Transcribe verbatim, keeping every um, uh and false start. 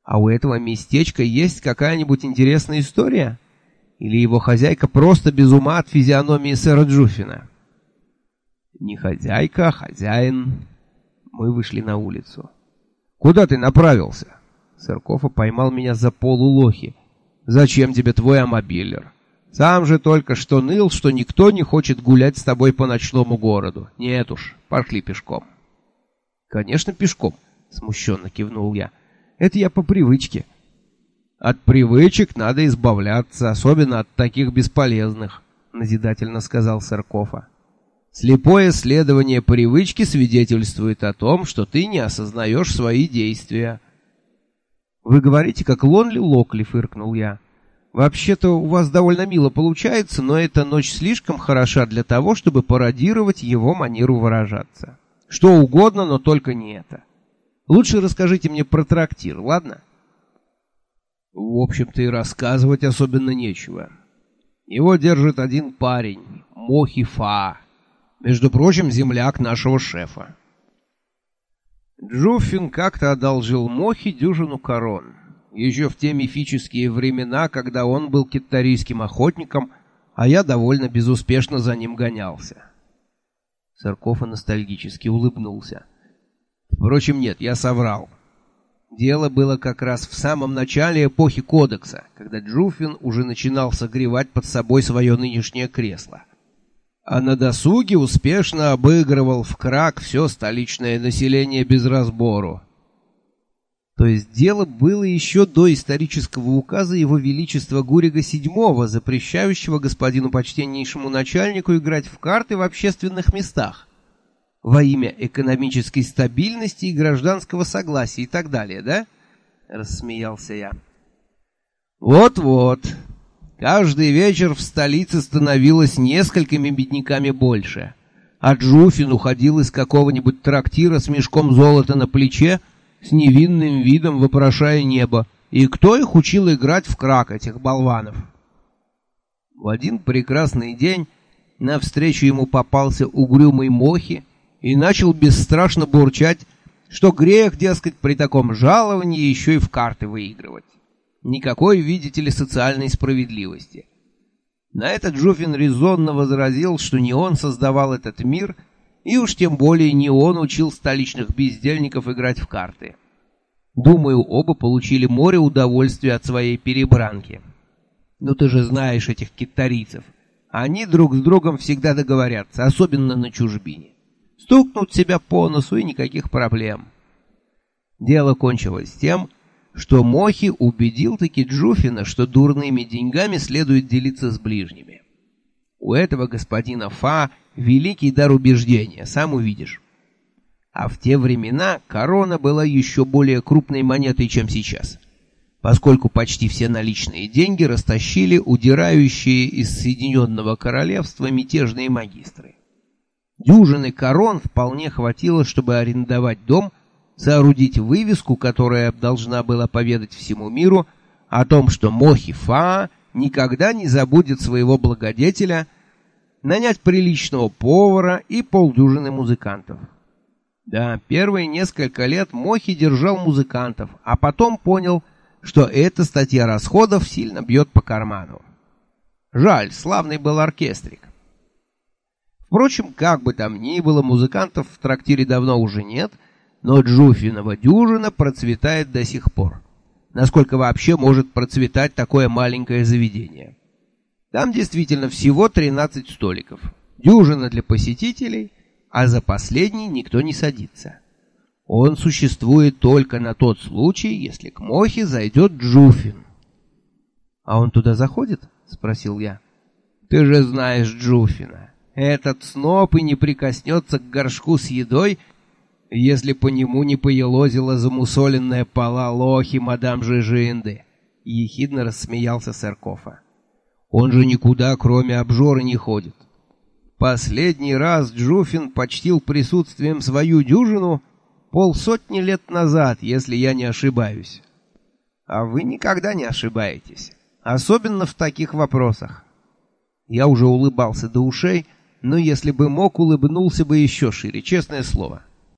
А у этого местечка есть какая-нибудь интересная история? Или его хозяйка просто без ума от физиономии сэра Джуффина? Не хозяйка, а хозяин. Мы вышли на улицу. Куда ты направился? Сэр Кофа поймал меня за полу лохи. Зачем тебе твой амобилер? Сам же только что ныл, что никто не хочет гулять с тобой по ночному городу. Нет уж, пошли пешком. Конечно, пешком, смущенно кивнул я. Это я по привычке. От привычек надо избавляться, особенно от таких бесполезных, назидательно сказал сэр Кофа. Слепое следование привычке свидетельствует о том, что ты не осознаешь свои действия. Вы говорите, как Лонли Локли, фыркнул я. Вообще-то у вас довольно мило получается, но эта ночь слишком хороша для того, чтобы пародировать его манеру выражаться. Что угодно, но только не это. Лучше расскажите мне про трактир, ладно? В общем-то и рассказывать особенно нечего. Его держит один парень, Мохи Фа. Между прочим, земляк нашего шефа. Джуффин как-то одолжил Мохи дюжину корон. Еще в те мифические времена, когда он был кеттарийским охотником, а я довольно безуспешно за ним гонялся. Сэр Кофа ностальгически улыбнулся. Впрочем, нет, я соврал. Дело было как раз в самом начале эпохи Кодекса, когда Джуффин уже начинал согревать под собой свое нынешнее кресло. А на досуге успешно обыгрывал в крак все столичное население без разбору. То есть дело было еще до исторического указа Его Величества Гурига седьмого, запрещающего господину почтеннейшему начальнику играть в карты в общественных местах во имя экономической стабильности и гражданского согласия и так далее, да? Рассмеялся я. Вот-вот. Каждый вечер в столице становилось несколькими бедняками больше, а Джуффин уходил из какого-нибудь трактира с мешком золота на плече, с невинным видом вопрошая небо. И кто их учил играть в крак, этих болванов? В один прекрасный день навстречу ему попался угрюмый Мохи и начал бесстрашно бурчать, что грех, дескать, при таком жаловании еще и в карты выигрывать. Никакой, видите ли, социальной справедливости. На это Джуффин резонно возразил, что не он создавал этот мир, и уж тем более не он учил столичных бездельников играть в карты. Думаю, оба получили море удовольствия от своей перебранки. Ну ты же знаешь этих кеттарийцев. Они друг с другом всегда договорятся, особенно на чужбине. Стукнут себя по носу и никаких проблем. Дело кончилось тем, что Мохи убедил-таки Джуффина, что дурными деньгами следует делиться с ближними. У этого господина Фа великий дар убеждения, сам увидишь. А в те времена корона была еще более крупной монетой, чем сейчас, поскольку почти все наличные деньги растащили удирающие из Соединенного Королевства мятежные магистры. Дюжины корон вполне хватило, чтобы арендовать дом, соорудить вывеску, которая должна была поведать всему миру о том, что Мохи Фа никогда не забудет своего благодетеля, нанять приличного повара и полдюжины музыкантов. Да, первые несколько лет Мохи держал музыкантов, а потом понял, что эта статья расходов сильно бьет по карману. Жаль, славный был оркестрик. Впрочем, как бы там ни было, музыкантов в трактире давно уже нет, но Джуффинова дюжина процветает до сих пор. Насколько вообще может процветать такое маленькое заведение? Там действительно всего тринадцать столиков, дюжина для посетителей, а за последний никто не садится. Он существует только на тот случай, если к Мохе зайдет Джуффин. — А он туда заходит? — спросил я. — Ты же знаешь Джуффина. Этот сноб и не прикоснется к горшку с едой, если по нему не поелозила замусоленная пола лохи мадам Жижинды. Ехидно рассмеялся сэр Кофа. Он же никуда, кроме обжоры, не ходит. Последний раз Джуффин почтил присутствием свою дюжину полсотни лет назад, если я не ошибаюсь. А вы никогда не ошибаетесь, особенно в таких вопросах. Я уже улыбался до ушей, но если бы мог, улыбнулся бы еще шире, честное слово.